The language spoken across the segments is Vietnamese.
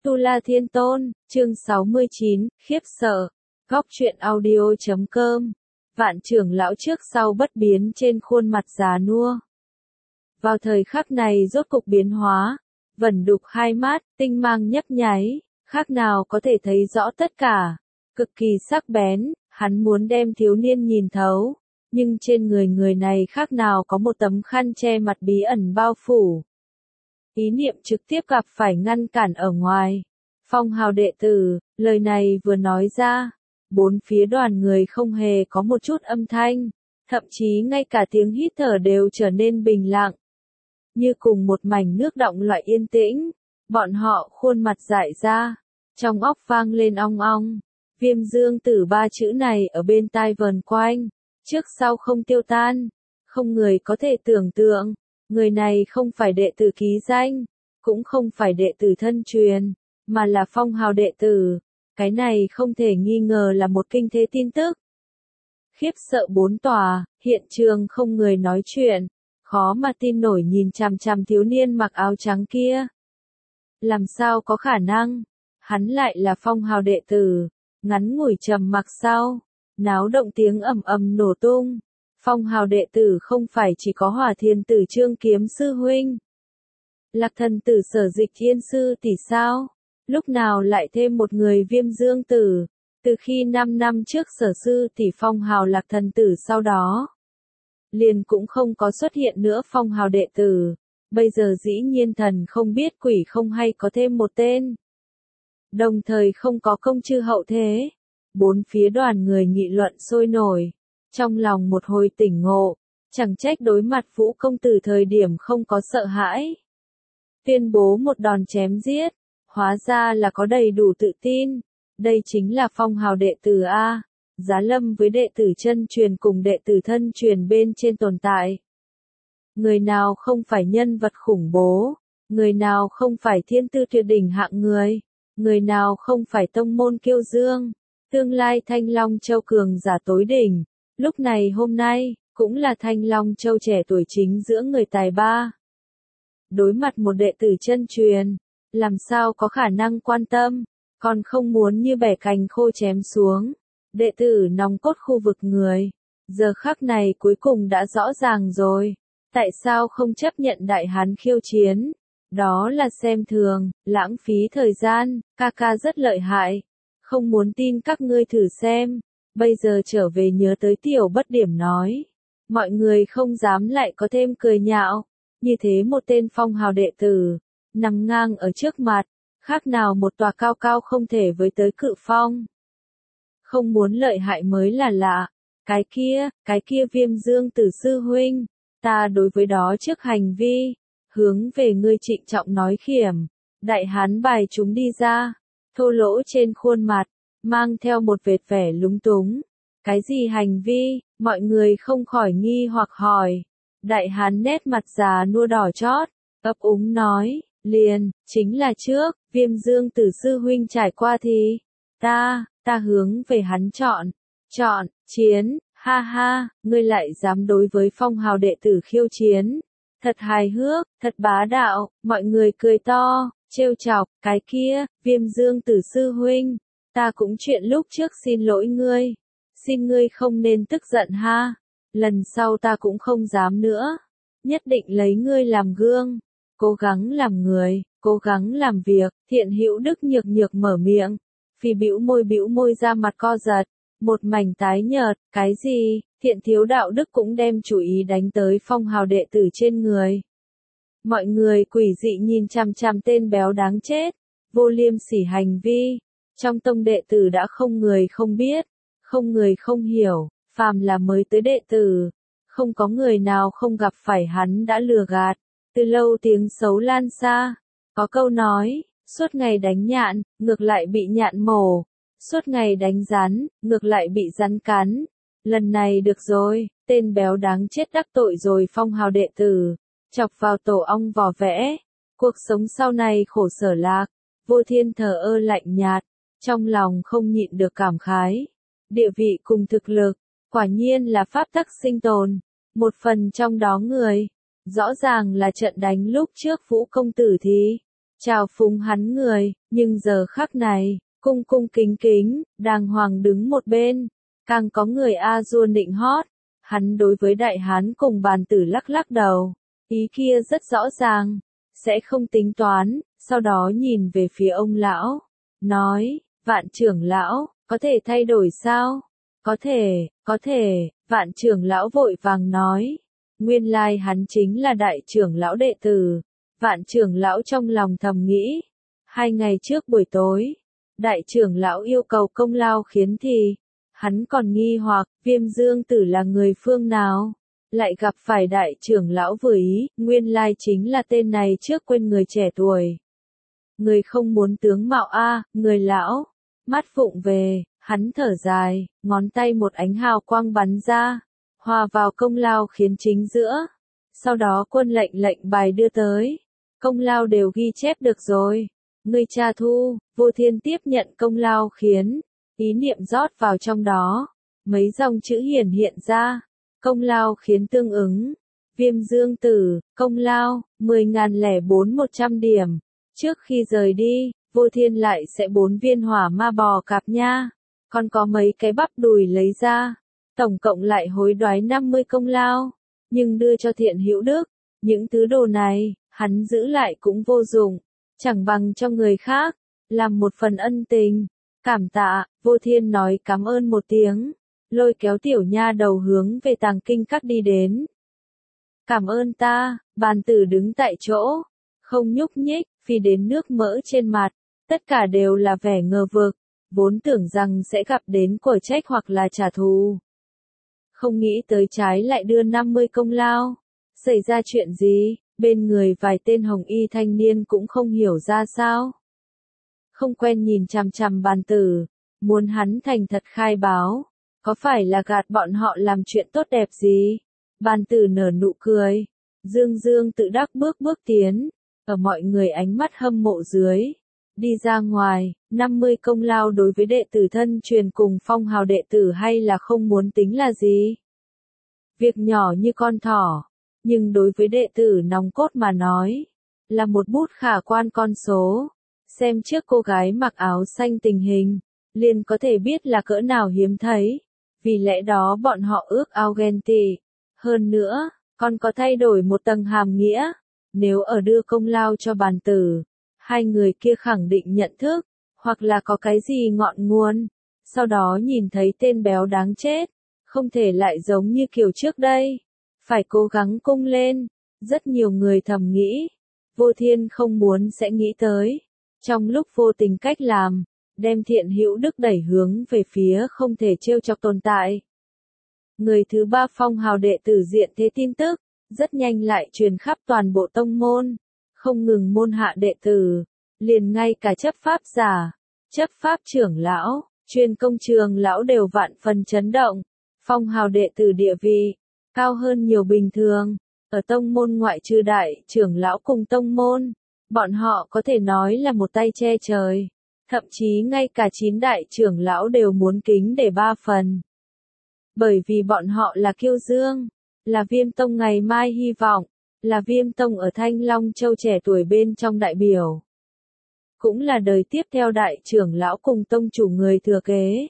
Tu La Thiên Tôn, chương 69, khiếp sợ. Góc truyện audio.com. Vạn trưởng lão trước sau bất biến trên khuôn mặt già nua. Vào thời khắc này rốt cục biến hóa, vẩn đục hai mắt, tinh mang nhấp nháy, khác nào có thể thấy rõ tất cả, cực kỳ sắc bén, hắn muốn đem thiếu niên nhìn thấu, nhưng trên người này khác nào có một tấm khăn che mặt bí ẩn bao phủ. Ý niệm trực tiếp gặp phải ngăn cản ở ngoài. Phong hào đệ tử, lời này vừa nói ra, bốn phía đoàn người không hề có một chút âm thanh, thậm chí ngay cả tiếng hít thở đều trở nên bình lặng. Như cùng một mảnh nước đọng loại yên tĩnh, bọn họ khuôn mặt dại ra, trong óc vang lên ong ong, Viêm Dương Tử ba chữ này ở bên tai vờn quanh, trước sau không tiêu tan, không người có thể tưởng tượng. Người này không phải đệ tử ký danh, cũng không phải đệ tử thân truyền, mà là phong hào đệ tử. Cái này không thể nghi ngờ là một kinh thế tin tức. Khiếp sợ bốn tòa, hiện trường không người nói chuyện, khó mà tin nổi nhìn chằm chằm thiếu niên mặc áo trắng kia. Làm sao có khả năng, hắn lại là phong hào đệ tử, ngắn ngủi trầm mặc sau, náo động tiếng ầm ầm nổ tung. Phong hào đệ tử không phải chỉ có Hỏa Thiên Tử Trương Kiếm sư huynh, Lạc Thần Tử Sở Dịch Thiên sư tỷ sao? Lúc nào lại thêm một người Viêm Dương Tử? Từ khi 5 năm trước Sở sư tỷ phong hào Lạc Thần Tử sau đó, liền cũng không có xuất hiện nữa phong hào đệ tử. Bây giờ dĩ nhiên thần không biết quỷ không hay có thêm một tên. Đồng thời không có công chư hậu thế. Bốn phía đoàn người nghị luận sôi nổi. Trong lòng một hồi tỉnh ngộ, chẳng trách đối mặt Vũ công tử thời điểm không có sợ hãi. Tuyên bố một đòn chém giết, hóa ra là có đầy đủ tự tin. Đây chính là phong hào đệ tử A, giá lâm với đệ tử chân truyền cùng đệ tử thân truyền bên trên tồn tại. Người nào không phải nhân vật khủng bố, người nào không phải thiên tư tuyệt đỉnh hạng người nào không phải tông môn kiêu dương, tương lai Thanh Long Châu cường giả tối đỉnh. Lúc này hôm nay, cũng là Thanh Long Châu trẻ tuổi chính giữa người tài ba. Đối mặt một đệ tử chân truyền, làm sao có khả năng quan tâm, còn không muốn như bẻ cành khô chém xuống. Đệ tử nòng cốt khu vực người, giờ khắc này cuối cùng đã rõ ràng rồi. Tại sao không chấp nhận đại hán khiêu chiến? Đó là xem thường, lãng phí thời gian, ca ca rất lợi hại. Không muốn tin các ngươi thử xem. Bây giờ trở về nhớ tới tiểu bất điểm nói. Mọi người không dám lại có thêm cười nhạo. Như thế một tên phong hào đệ tử, nằm ngang ở trước mặt, khác nào một tòa cao cao không thể với tới cự phong. Không muốn lợi hại mới là lạ. Cái kia Viêm Dương Tử sư huynh, ta đối với đó trước hành vi, hướng về ngươi trịnh trọng nói khiểm. Đại hán bài chúng đi ra, thô lỗ trên khuôn mặt, mang theo một vệt vẻ lúng túng. Cái gì hành vi, mọi người không khỏi nghi hoặc hỏi. Đại hán nét mặt già nua đỏ chót, ấp úng nói, chính là trước, Viêm Dương Tử sư huynh trải qua thì, ta hướng về hắn chọn, chiến, ha ha, ngươi lại dám đối với phong hào đệ tử khiêu chiến. Thật hài hước, thật bá đạo, mọi người cười to, trêu chọc, cái kia, Viêm Dương Tử sư huynh. Ta cũng chuyện lúc trước xin lỗi ngươi. Xin ngươi không nên tức giận ha. Lần sau ta cũng không dám nữa. Nhất định lấy ngươi làm gương. Cố gắng làm người, cố gắng làm việc. Thiện hữu đức nhược mở miệng. Phi bĩu môi ra mặt co giật. Một mảnh tái nhợt, cái gì, thiện thiếu đạo đức cũng đem chủ ý đánh tới phong hào đệ tử trên người. Mọi người quỷ dị nhìn chằm chằm tên béo đáng chết. Vô liêm sỉ hành vi. Trong tông đệ tử đã không người không biết, không người không hiểu, phàm là mới tới đệ tử, không có người nào không gặp phải hắn đã lừa gạt, từ lâu tiếng xấu lan xa. Có câu nói, suốt ngày đánh nhạn, ngược lại bị nhạn mổ, suốt ngày đánh rắn, ngược lại bị rắn cắn. Lần này được rồi, tên béo đáng chết đắc tội rồi phong hào đệ tử, chọc vào tổ ong vỏ vẽ, cuộc sống sau này khổ sở lạc. Vô Thiên thờ ơ lạnh nhạt. Trong lòng không nhịn được cảm khái. Địa vị cùng thực lực, quả nhiên là pháp tắc sinh tồn. Một phần trong đó người, rõ ràng là trận đánh lúc trước Vũ công tử thì, chào phúng hắn người, nhưng giờ khắc này, cung cung kính kính, đàng hoàng đứng một bên, càng có người a dua nịnh hót, hắn đối với đại hán cùng bàn tử lắc lắc đầu, ý kia rất rõ ràng, sẽ không tính toán, sau đó nhìn về phía ông lão, nói, Vạn trưởng lão, có thể thay đổi sao? Có thể, Vạn trưởng lão vội vàng nói, nguyên lai hắn chính là đại trưởng lão đệ tử. Vạn trưởng lão trong lòng thầm nghĩ, 2 ngày trước buổi tối, đại trưởng lão yêu cầu công lao khiến thì, hắn còn nghi hoặc, Viêm Dương Tử là người phương nào, lại gặp phải đại trưởng lão vừa ý, nguyên lai chính là tên này trước quên người trẻ tuổi. Người không muốn tướng mạo người lão, mắt phụng về, hắn thở dài, ngón tay một ánh hào quang bắn ra, hòa vào công lao khiến chính giữa, sau đó quân lệnh bài đưa tới. Công lao đều ghi chép được rồi. Ngươi tra thu, Vô Thiên tiếp nhận công lao khiến, ý niệm rót vào trong đó. Mấy dòng chữ hiển hiện ra. Công lao khiến tương ứng. Viêm Dương Tử, công lao, 10.004-100 điểm. Trước khi rời đi, Vô Thiên lại sẽ 4 viên hỏa ma bò cạp nha. Còn có mấy cái bắp đùi lấy ra. Tổng cộng lại hối đoái 50 công lao. Nhưng đưa cho Thiện Hữu Đức. Những thứ đồ này, hắn giữ lại cũng vô dụng, chẳng bằng cho người khác, làm một phần ân tình. Cảm tạ, Vô Thiên nói cảm ơn một tiếng, lôi kéo tiểu nha đầu hướng về tàng kinh các đi đến. Cảm ơn ta, bàn tử đứng tại chỗ, không nhúc nhích, phi đến nước mỡ trên mặt, tất cả đều là vẻ ngờ vực, vốn tưởng rằng sẽ gặp đến của trách hoặc là trả thù. Không nghĩ tới trái lại đưa 50 công lao, xảy ra chuyện gì? Bên người vài tên hồng y thanh niên cũng không hiểu ra sao. Không quen nhìn chằm chằm bàn tử, muốn hắn thành thật khai báo, có phải là gạt bọn họ làm chuyện tốt đẹp gì? Bàn tử nở nụ cười, Dương tự đắc bước tiến, ở mọi người ánh mắt hâm mộ dưới, đi ra ngoài, 50 công lao đối với đệ tử thân truyền cùng phong hào đệ tử hay là không muốn tính là gì? Việc nhỏ như con thỏ. Nhưng đối với đệ tử nòng cốt mà nói, là một bút khả quan con số. Xem trước cô gái mặc áo xanh tình hình, liền có thể biết là cỡ nào hiếm thấy. Vì lẽ đó bọn họ ước ao ghen tị. Hơn nữa, còn có thay đổi một tầng hàm nghĩa. Nếu ở đưa công lao cho bàn tử, hai người kia khẳng định nhận thức, hoặc là có cái gì ngọn nguồn. Sau đó nhìn thấy tên béo đáng chết, không thể lại giống như kiểu trước đây. Phải cố gắng cung lên, rất nhiều người thầm nghĩ, Vô Thiên không muốn sẽ nghĩ tới, trong lúc vô tình cách làm, đem Thiện Hữu Đức đẩy hướng về phía không thể trêu chọc tồn tại. Người thứ 3 phong hào đệ tử diện thế tin tức, rất nhanh lại truyền khắp toàn bộ tông môn, không ngừng môn hạ đệ tử, liền ngay cả chấp pháp giả, chấp pháp trưởng lão, chuyên công trường lão đều vạn phần chấn động, phong hào đệ tử địa vị cao hơn nhiều bình thường, ở tông môn ngoại trừ đại trưởng lão cùng tông môn, bọn họ có thể nói là một tay che trời, thậm chí ngay cả 9 đại trưởng lão đều muốn kính để 3 phần. Bởi vì bọn họ là Kiêu Dương, là Viêm Tông ngày mai hy vọng, là Viêm Tông ở Thanh Long Châu trẻ tuổi bên trong đại biểu. Cũng là đời tiếp theo đại trưởng lão cùng tông chủ người thừa kế.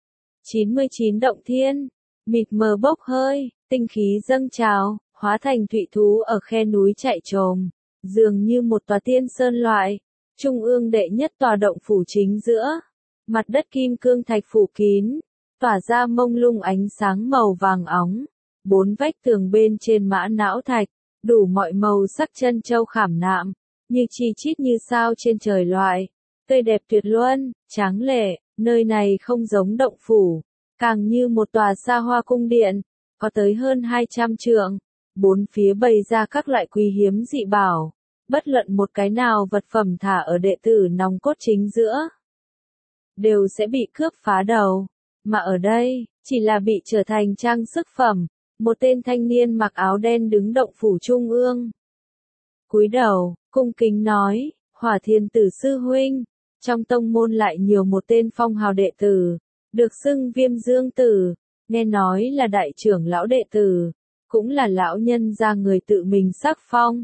99 động thiên, mịt mờ bốc hơi, tinh khí dâng trào, hóa thành thụy thú ở khe núi chạy trồm, dường như một tòa tiên sơn loại, trung ương đệ nhất tòa động phủ chính giữa, mặt đất kim cương thạch phủ kín, tỏa ra mông lung ánh sáng màu vàng óng, 4 vách tường bên trên mã não thạch, đủ mọi màu sắc chân châu khảm nạm, như chi chít như sao trên trời loại, tươi đẹp tuyệt luân, tráng lệ, nơi này không giống động phủ, càng như một tòa xa hoa cung điện, có tới hơn 200 trượng, 4 phía bày ra các loại quý hiếm dị bảo, bất luận một cái nào vật phẩm thả ở đệ tử nòng cốt chính giữa, đều sẽ bị cướp phá đầu, mà ở đây, chỉ là bị trở thành trang sức phẩm, một tên thanh niên mặc áo đen đứng động phủ trung ương. Cúi đầu, cung kính nói, Hỏa Thiên Tử sư huynh, trong tông môn lại nhiều một tên phong hào đệ tử, được xưng Viêm Dương Tử, nghe nói là đại trưởng lão đệ tử, cũng là lão nhân gia người tự mình sắc phong,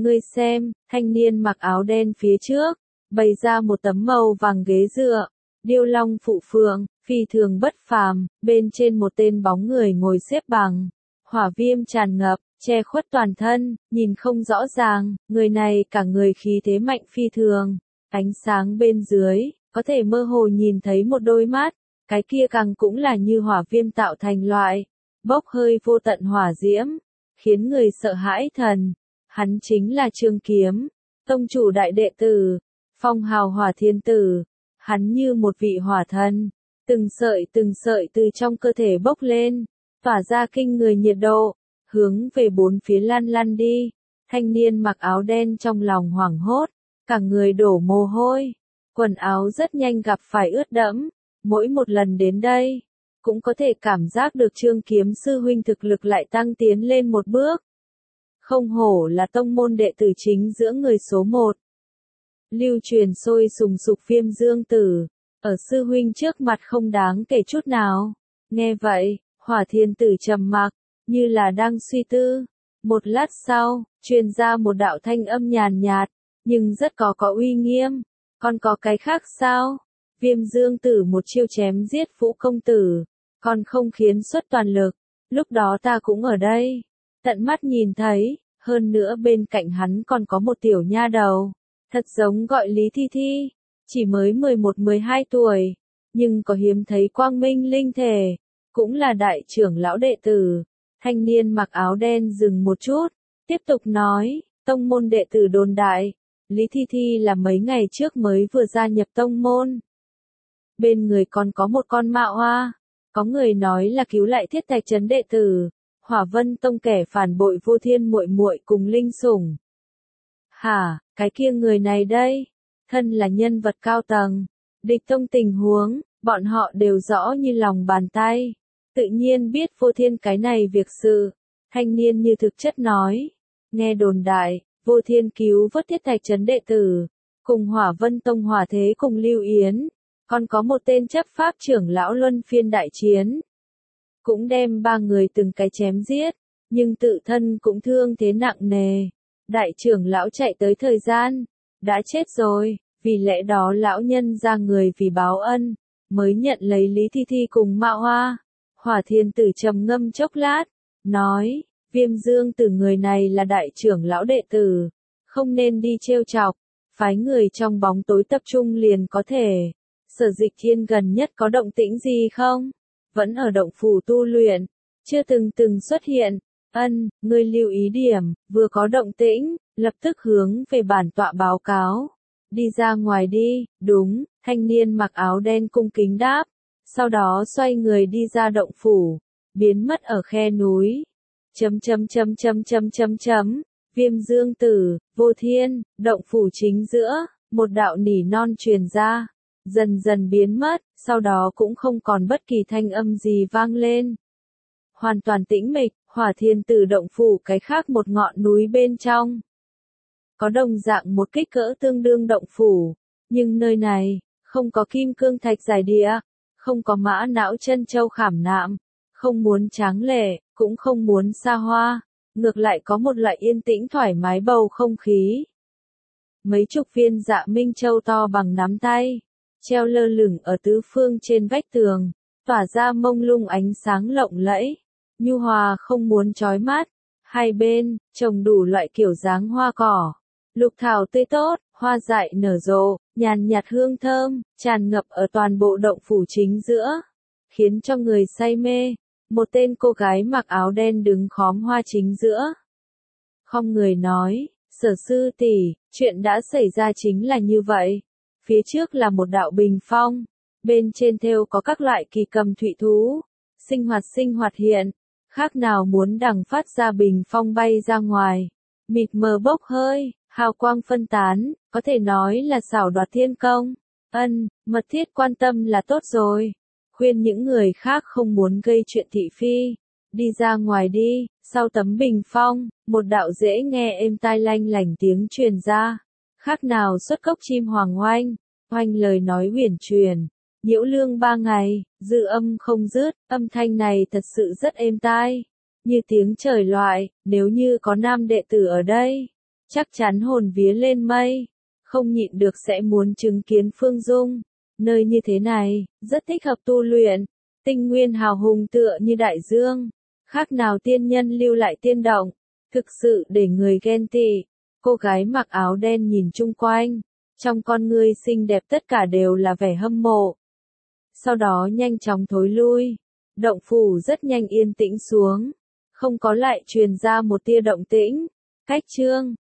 Ngươi xem, thanh niên mặc áo đen phía trước, bày ra một tấm màu vàng ghế dựa, điêu long phụ phượng, phi thường bất phàm, bên trên một tên bóng người ngồi xếp bằng, hỏa viêm tràn ngập, che khuất toàn thân, nhìn không rõ ràng, người này cả người khí thế mạnh phi thường, ánh sáng bên dưới, có thể mơ hồ nhìn thấy một đôi mắt, cái kia càng cũng là như hỏa viêm tạo thành loại, bốc hơi vô tận hỏa diễm, khiến người sợ hãi thần. Hắn chính là Trương Kiếm, tông chủ đại đệ tử, phong hào hỏa thiên tử, hắn như một vị hỏa thần, từng sợi từ trong cơ thể bốc lên, tỏa ra kinh người nhiệt độ, hướng về bốn phía lăn đi. Thanh niên mặc áo đen trong lòng hoảng hốt, cả người đổ mồ hôi, quần áo rất nhanh gặp phải ướt đẫm, mỗi một lần đến đây, cũng có thể cảm giác được Trương Kiếm sư huynh thực lực lại tăng tiến lên một bước. Không hổ là tông môn đệ tử chính giữa người số một. Lưu truyền sôi sùng sục Viêm Dương Tử, ở sư huynh trước mặt không đáng kể chút nào. Nghe vậy, hỏa thiên tử trầm mặc, như là đang suy tư. Một lát sau, truyền ra một đạo thanh âm nhàn nhạt, nhưng rất có uy nghiêm. Còn có cái khác sao? Viêm Dương Tử một chiêu chém giết Vũ công tử, còn không khiến xuất toàn lực. Lúc đó ta cũng ở đây, tận mắt nhìn thấy, hơn nữa bên cạnh hắn còn có một tiểu nha đầu, thật giống gọi Lý Thi Thi, chỉ mới 11-12 tuổi, nhưng có hiếm thấy quang minh linh thể, cũng là đại trưởng lão đệ tử. Thanh niên mặc áo đen dừng một chút, tiếp tục nói, tông môn đệ tử đồn đại, Lý Thi Thi là mấy ngày trước mới vừa gia nhập tông môn. Bên người còn có một con mạo hoa, có người nói là cứu lại Thiết Thạch Trấn đệ tử, Hỏa Vân Tông kẻ phản bội Vô Thiên muội muội cùng Linh Sủng. Hả, cái kia người này đây, thân là nhân vật cao tầng, địch tông tình huống, bọn họ đều rõ như lòng bàn tay, tự nhiên biết Vô Thiên cái này việc sự. Thanh niên như thực chất nói, nghe đồn đại, Vô Thiên cứu vớt Thiết Thạch Trấn đệ tử, cùng Hỏa Vân Tông Hỏa Thế cùng Lưu Yến, còn có một tên chấp pháp trưởng lão luân phiên đại chiến, cũng đem 3 người từng cái chém giết, nhưng tự thân cũng thương thế nặng nề. Đại trưởng lão chạy tới thời gian, đã chết rồi, vì lẽ đó lão nhân ra người vì báo ân, mới nhận lấy Lý Thi Thi cùng Mạo Hoa. Hỏa thiên tử trầm ngâm chốc lát, nói, Viêm Dương Tử người này là đại trưởng lão đệ tử, không nên đi trêu chọc, phái người trong bóng tối tập trung liền có thể. Sở Dịch Thiên gần nhất có động tĩnh gì không? Vẫn ở động phủ tu luyện, chưa từng xuất hiện. Ngươi lưu ý điểm, vừa có động tĩnh, lập tức hướng về bản tọa báo cáo. Đi ra ngoài đi, đúng, thanh niên mặc áo đen cung kính đáp, sau đó xoay người đi ra động phủ, biến mất ở khe núi. Viêm Dương Tử, Vô Thiên, động phủ chính giữa, một đạo nỉ non truyền ra, dần dần biến mất, sau đó cũng không còn bất kỳ thanh âm gì vang lên. Hoàn toàn tĩnh mịch, Hỏa Thiên Tử động phủ cái khác một ngọn núi bên trong. Có đồng dạng một kích cỡ tương đương động phủ, nhưng nơi này, không có kim cương thạch giải địa, không có mã não chân châu khảm nạm, không muốn tráng lệ, cũng không muốn xa hoa, ngược lại có một loại yên tĩnh thoải mái bầu không khí. Mấy chục viên Dạ Minh Châu to bằng nắm tay, treo lơ lửng ở tứ phương trên vách tường, tỏa ra mông lung ánh sáng lộng lẫy, nhu hòa không muốn chói mắt. Hai bên, trồng đủ loại kiểu dáng hoa cỏ, lục thảo tươi tốt, hoa dại nở rộ, nhàn nhạt hương thơm, tràn ngập ở toàn bộ động phủ chính giữa, khiến cho người say mê. Một tên cô gái mặc áo đen đứng khóm hoa chính giữa. Không người nói, Sở sư tỷ, chuyện đã xảy ra chính là như vậy. Phía trước là một đạo bình phong, bên trên thêu có các loại kỳ cầm thụy thú, sinh hoạt hiện, khác nào muốn đằng phát ra bình phong bay ra ngoài, mịt mờ bốc hơi, hào quang phân tán, có thể nói là xảo đoạt thiên công. Mật thiết quan tâm là tốt rồi, khuyên những người khác không muốn gây chuyện thị phi, đi ra ngoài đi. Sau tấm bình phong, một đạo dễ nghe êm tai lanh lảnh tiếng truyền ra, khác nào xuất cốc chim hoàng oanh, oanh lời nói huyền truyền, nhiễu lương 3 ngày, dư âm không dứt, âm thanh này thật sự rất êm tai, như tiếng trời loại. Nếu như có nam đệ tử ở đây, chắc chắn hồn vía lên mây, không nhịn được sẽ muốn chứng kiến Phương Dung. Nơi như thế này, rất thích hợp tu luyện, tinh nguyên hào hùng tựa như đại dương, khác nào tiên nhân lưu lại tiên động, thực sự để người ghen tị. Cô gái mặc áo đen nhìn chung quanh, trong con ngươi xinh đẹp tất cả đều là vẻ hâm mộ. Sau đó nhanh chóng thối lui, động phủ rất nhanh yên tĩnh xuống, không có lại truyền ra một tia động tĩnh. Cách chương